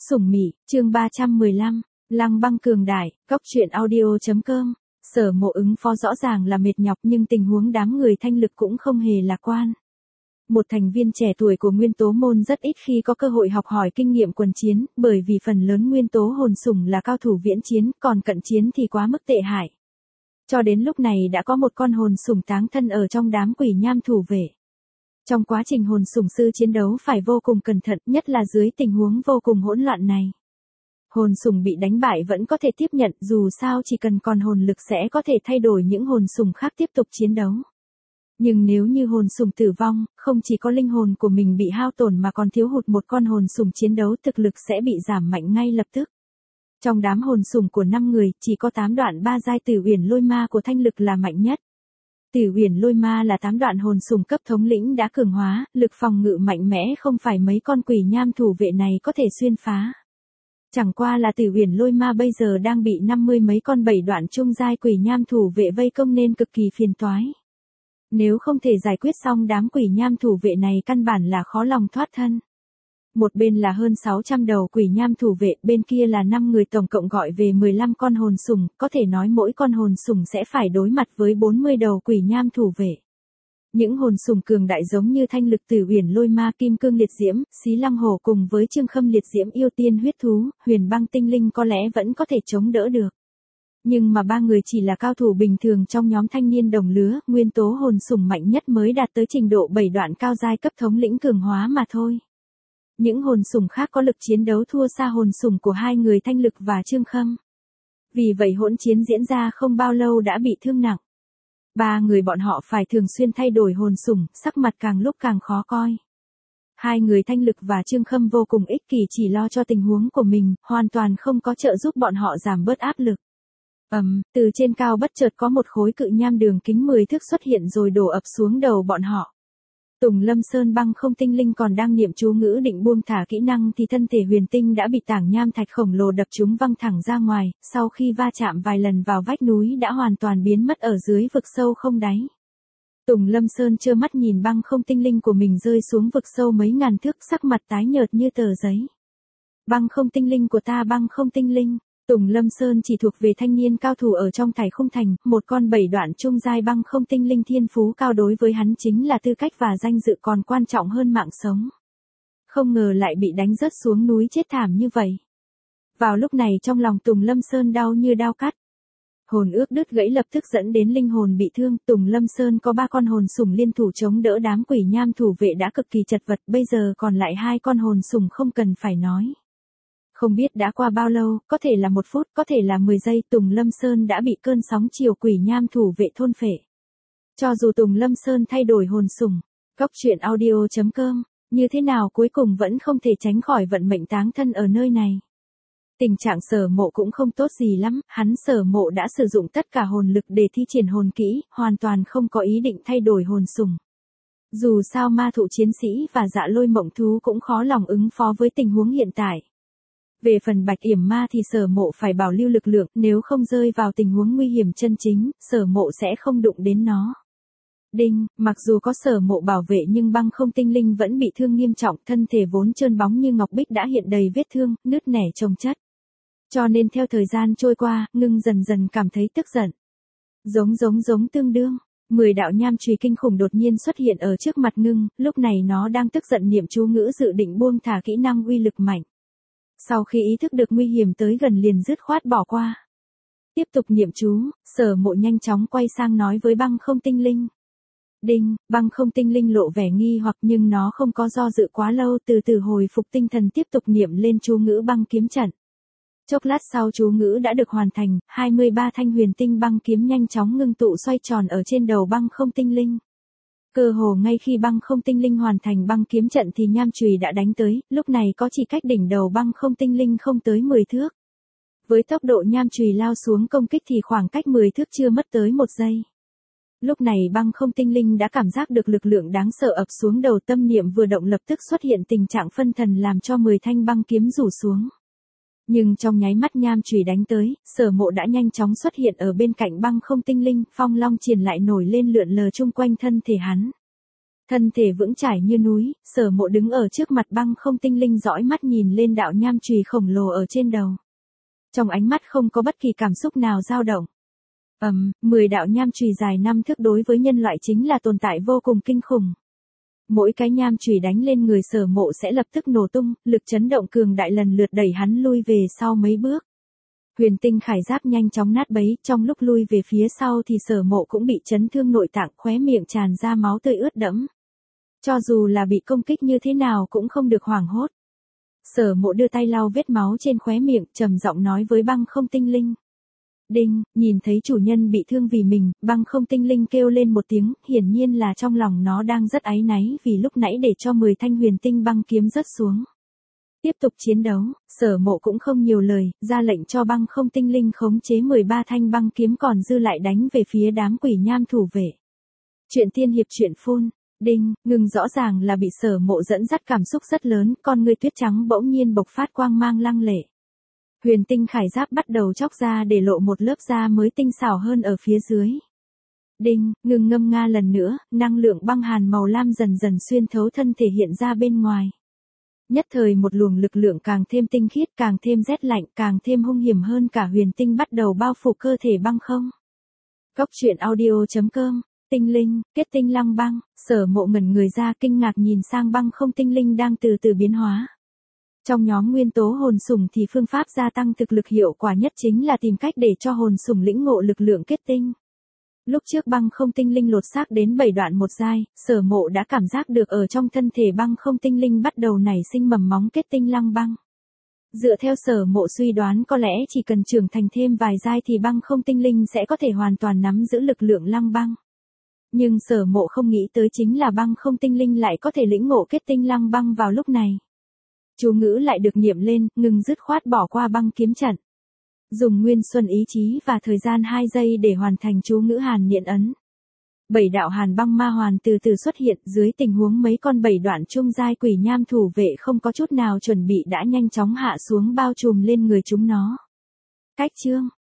Sủng Mị, chương 315, Lăng Băng cường đại, Cóc truyện audio.com. Sở Mộ ứng phó rõ ràng là mệt nhọc nhưng tình huống đám người thanh lực cũng không hề lạc quan. Một thành viên trẻ tuổi của Nguyên Tố môn rất ít khi có cơ hội học hỏi kinh nghiệm quần chiến, bởi vì phần lớn Nguyên Tố hồn sủng là cao thủ viễn chiến, còn cận chiến thì quá mức tệ hại. Cho đến lúc này đã có một con hồn sủng táng thân ở trong đám quỷ nham thủ vệ. Trong quá trình hồn sủng sư chiến đấu phải vô cùng cẩn thận, nhất là dưới tình huống vô cùng hỗn loạn này. Hồn sủng bị đánh bại vẫn có thể tiếp nhận, dù sao chỉ cần còn hồn lực sẽ có thể thay đổi những hồn sủng khác tiếp tục chiến đấu. Nhưng nếu như hồn sủng tử vong, không chỉ có linh hồn của mình bị hao tổn mà còn thiếu hụt một con hồn sủng chiến đấu, thực lực sẽ bị giảm mạnh ngay lập tức. Trong đám hồn sủng của 5 người, chỉ có 8 đoạn 3 giai Tử Uyển Lôi Ma của thanh lực là mạnh nhất. Tử Uyển Lôi Ma là 8 đoạn hồn sủng cấp thống lĩnh đã cường hóa, lực phòng ngự mạnh mẽ không phải mấy con quỷ nham thủ vệ này có thể xuyên phá. Chẳng qua là Tử Uyển Lôi Ma bây giờ đang bị 50 mấy con 7 đoạn trung giai quỷ nham thủ vệ vây công nên cực kỳ phiền toái. Nếu không thể giải quyết xong đám quỷ nham thủ vệ này căn bản là khó lòng thoát thân. Một bên là hơn 600 đầu quỷ nham thủ vệ, bên kia là 5 người tổng cộng gọi về 15 con hồn sủng, có thể nói mỗi con hồn sủng sẽ phải đối mặt với 40 đầu quỷ nham thủ vệ. Những hồn sủng cường đại giống như thanh lực Tử Uyển Lôi Ma, Kim Cương Liệt Diễm, Xí Lăng Hổ cùng với Trương Khâm Liệt Diễm Yêu Tiên Huyết Thú, Huyền Băng Tinh Linh có lẽ vẫn có thể chống đỡ được. Nhưng mà ba người chỉ là cao thủ bình thường trong nhóm thanh niên đồng lứa, nguyên tố hồn sủng mạnh nhất mới đạt tới trình độ 7 đoạn cao giai cấp thống lĩnh cường hóa mà thôi. Những hồn sủng khác có lực chiến đấu thua xa hồn sủng của hai người thanh lực và Trương Khâm. Vì vậy hỗn chiến diễn ra không bao lâu đã bị thương nặng. Ba người bọn họ phải thường xuyên thay đổi hồn sủng, sắc mặt càng lúc càng khó coi. Hai người thanh lực và Trương Khâm vô cùng ích kỷ, chỉ lo cho tình huống của mình, hoàn toàn không có trợ giúp bọn họ giảm bớt áp lực. Từ trên cao bất chợt có một khối cự nham đường kính 10 thước xuất hiện rồi đổ ập xuống đầu bọn họ. Tùng Lâm Sơn Băng Không Tinh Linh còn đang niệm chú ngữ định buông thả kỹ năng thì thân thể huyền tinh đã bị tảng nham thạch khổng lồ đập trúng văng thẳng ra ngoài, sau khi va chạm vài lần vào vách núi đã hoàn toàn biến mất ở dưới vực sâu không đáy. Tùng Lâm Sơn trơ mắt nhìn Băng Không Tinh Linh của mình rơi xuống vực sâu mấy ngàn thước, sắc mặt tái nhợt như tờ giấy. Băng Không Tinh Linh của ta, Băng Không Tinh Linh. Tùng Lâm Sơn chỉ thuộc về thanh niên cao thủ ở trong Thải Khung Thành, một con 7 đoạn trung giai Băng Không Tinh Linh thiên phú cao đối với hắn chính là tư cách và danh dự còn quan trọng hơn mạng sống. Không ngờ lại bị đánh rớt xuống núi chết thảm như vậy. Vào lúc này trong lòng Tùng Lâm Sơn đau như đao cắt. Hồn ước đứt gãy lập tức dẫn đến linh hồn bị thương, Tùng Lâm Sơn có 3 con hồn sủng liên thủ chống đỡ đám quỷ nham thủ vệ đã cực kỳ chật vật, bây giờ còn lại 2 con hồn sủng không cần phải nói. Không biết đã qua bao lâu, có thể là 1 phút, có thể là 10 giây, Tùng Lâm Sơn đã bị cơn sóng chiều quỷ nham thủ vệ thôn phệ. Cho dù Tùng Lâm Sơn thay đổi hồn sủng, Cóc truyện audio.com, như thế nào cuối cùng vẫn không thể tránh khỏi vận mệnh táng thân ở nơi này. Tình trạng Sở Mộ cũng không tốt gì lắm, hắn Sở Mộ đã sử dụng tất cả hồn lực để thi triển hồn kỹ, hoàn toàn không có ý định thay đổi hồn sủng. Dù sao ma thụ chiến sĩ và Dạ Lôi Mộng Thú cũng khó lòng ứng phó với tình huống hiện tại. Về phần Bạch Yểm Ma thì Sở Mộ phải bảo lưu lực lượng, nếu không rơi vào tình huống nguy hiểm chân chính, Sở Mộ sẽ không đụng đến nó. Đinh, mặc dù có Sở Mộ bảo vệ nhưng Băng Không Tinh Linh vẫn bị thương nghiêm trọng, thân thể vốn trơn bóng như ngọc bích đã hiện đầy vết thương, nứt nẻ chồng chất. Cho nên theo thời gian trôi qua, Ngưng dần dần cảm thấy tức giận. Giống tương đương, 10 đạo nham chùy kinh khủng đột nhiên xuất hiện ở trước mặt Ngưng, lúc này nó đang tức giận niệm chú ngữ dự định buông thả kỹ năng uy lực mạnh. Sau khi ý thức được nguy hiểm tới gần liền dứt khoát bỏ qua. Tiếp tục niệm chú, Sở Mộ nhanh chóng quay sang nói với Băng Không Tinh Linh. Đinh, Băng Không Tinh Linh lộ vẻ nghi hoặc nhưng nó không có do dự quá lâu, từ từ hồi phục tinh thần tiếp tục niệm lên chú ngữ băng kiếm trận. Chốc lát sau chú ngữ đã được hoàn thành, 23 thanh huyền tinh băng kiếm nhanh chóng ngưng tụ xoay tròn ở trên đầu Băng Không Tinh Linh. Cơ hồ ngay khi Băng Không Tinh Linh hoàn thành băng kiếm trận thì nham chùy đã đánh tới, lúc này có chỉ cách đỉnh đầu Băng Không Tinh Linh không tới 10 thước. Với tốc độ nham chùy lao xuống công kích thì khoảng cách 10 thước chưa mất tới 1 giây. Lúc này Băng Không Tinh Linh đã cảm giác được lực lượng đáng sợ ập xuống đầu, tâm niệm vừa động lập tức xuất hiện tình trạng phân thần làm cho 10 thanh băng kiếm rủ xuống. Nhưng trong nháy mắt nham chùy đánh tới, Sở Mộ đã nhanh chóng xuất hiện ở bên cạnh Băng Không Tinh Linh, phong long triển lại nổi lên lượn lờ chung quanh thân thể hắn. Thân thể vững chãi như núi, Sở Mộ đứng ở trước mặt băng không tinh linh dõi mắt nhìn lên đạo nham chùy khổng lồ ở trên đầu. Trong ánh mắt không có bất kỳ cảm xúc nào dao động. 10 đạo nham chùy dài 5 thước đối với nhân loại chính là tồn tại vô cùng kinh khủng. Mỗi cái nham chùy đánh lên người Sở Mộ sẽ lập tức nổ tung, lực chấn động cường đại lần lượt đẩy hắn lui về sau mấy bước. Huyền tinh khải giáp nhanh chóng nát bấy, trong lúc lui về phía sau thì Sở Mộ cũng bị chấn thương nội tạng, khóe miệng tràn ra máu tươi ướt đẫm. Cho dù là bị công kích như thế nào cũng không được hoảng hốt. Sở Mộ đưa tay lau vết máu trên khóe miệng, trầm giọng nói với băng không tinh linh. Đinh, nhìn thấy chủ nhân bị thương vì mình, băng không tinh linh kêu lên một tiếng, hiển nhiên là trong lòng nó đang rất áy náy vì lúc nãy để cho 10 thanh huyền tinh băng kiếm rớt xuống. Tiếp tục chiến đấu, Sở Mộ cũng không nhiều lời, ra lệnh cho băng không tinh linh khống chế 13 thanh băng kiếm còn dư lại đánh về phía đám quỷ nham thủ vệ. Chuyện tiên hiệp truyện phun. Đinh, ngừng rõ ràng là bị Sở Mộ dẫn dắt cảm xúc rất lớn, con ngươi tuyết trắng bỗng nhiên bộc phát quang mang lăng lệ. Huyền tinh khải giáp bắt đầu chóc ra để lộ một lớp da mới tinh xảo hơn ở phía dưới. Đinh, ngừng ngâm nga lần nữa, năng lượng băng hàn màu lam dần dần xuyên thấu thân thể hiện ra bên ngoài. Nhất thời một luồng lực lượng càng thêm tinh khiết, càng thêm rét lạnh, càng thêm hung hiểm hơn cả huyền tinh bắt đầu bao phủ cơ thể băng không. Cốc truyện audio.com. Tinh linh, kết tinh lăng băng, Sở Mộ ngẩn người ra kinh ngạc nhìn sang băng không tinh linh đang từ từ biến hóa. Trong nhóm nguyên tố hồn sủng thì phương pháp gia tăng thực lực hiệu quả nhất chính là tìm cách để cho hồn sủng lĩnh ngộ lực lượng kết tinh. Lúc trước băng không tinh linh lột xác đến 7 đoạn một giai, Sở Mộ đã cảm giác được ở trong thân thể băng không tinh linh bắt đầu nảy sinh mầm móng kết tinh lăng băng. Dựa theo Sở Mộ suy đoán có lẽ chỉ cần trưởng thành thêm vài giai thì băng không tinh linh sẽ có thể hoàn toàn nắm giữ lực lượng lăng băng. Nhưng Sở Mộ không nghĩ tới chính là băng không tinh linh lại có thể lĩnh ngộ kết tinh lăng băng vào lúc này. Chú ngữ lại được niệm lên, ngừng dứt khoát bỏ qua băng kiếm trận. Dùng nguyên xuân ý chí và thời gian 2 giây để hoàn thành chú ngữ hàn niệm ấn. 7 đạo hàn băng ma hoàn từ từ xuất hiện dưới tình huống mấy con 7 đoạn trung giai quỷ nham thủ vệ không có chút nào chuẩn bị đã nhanh chóng hạ xuống bao trùm lên người chúng nó. Cách chương.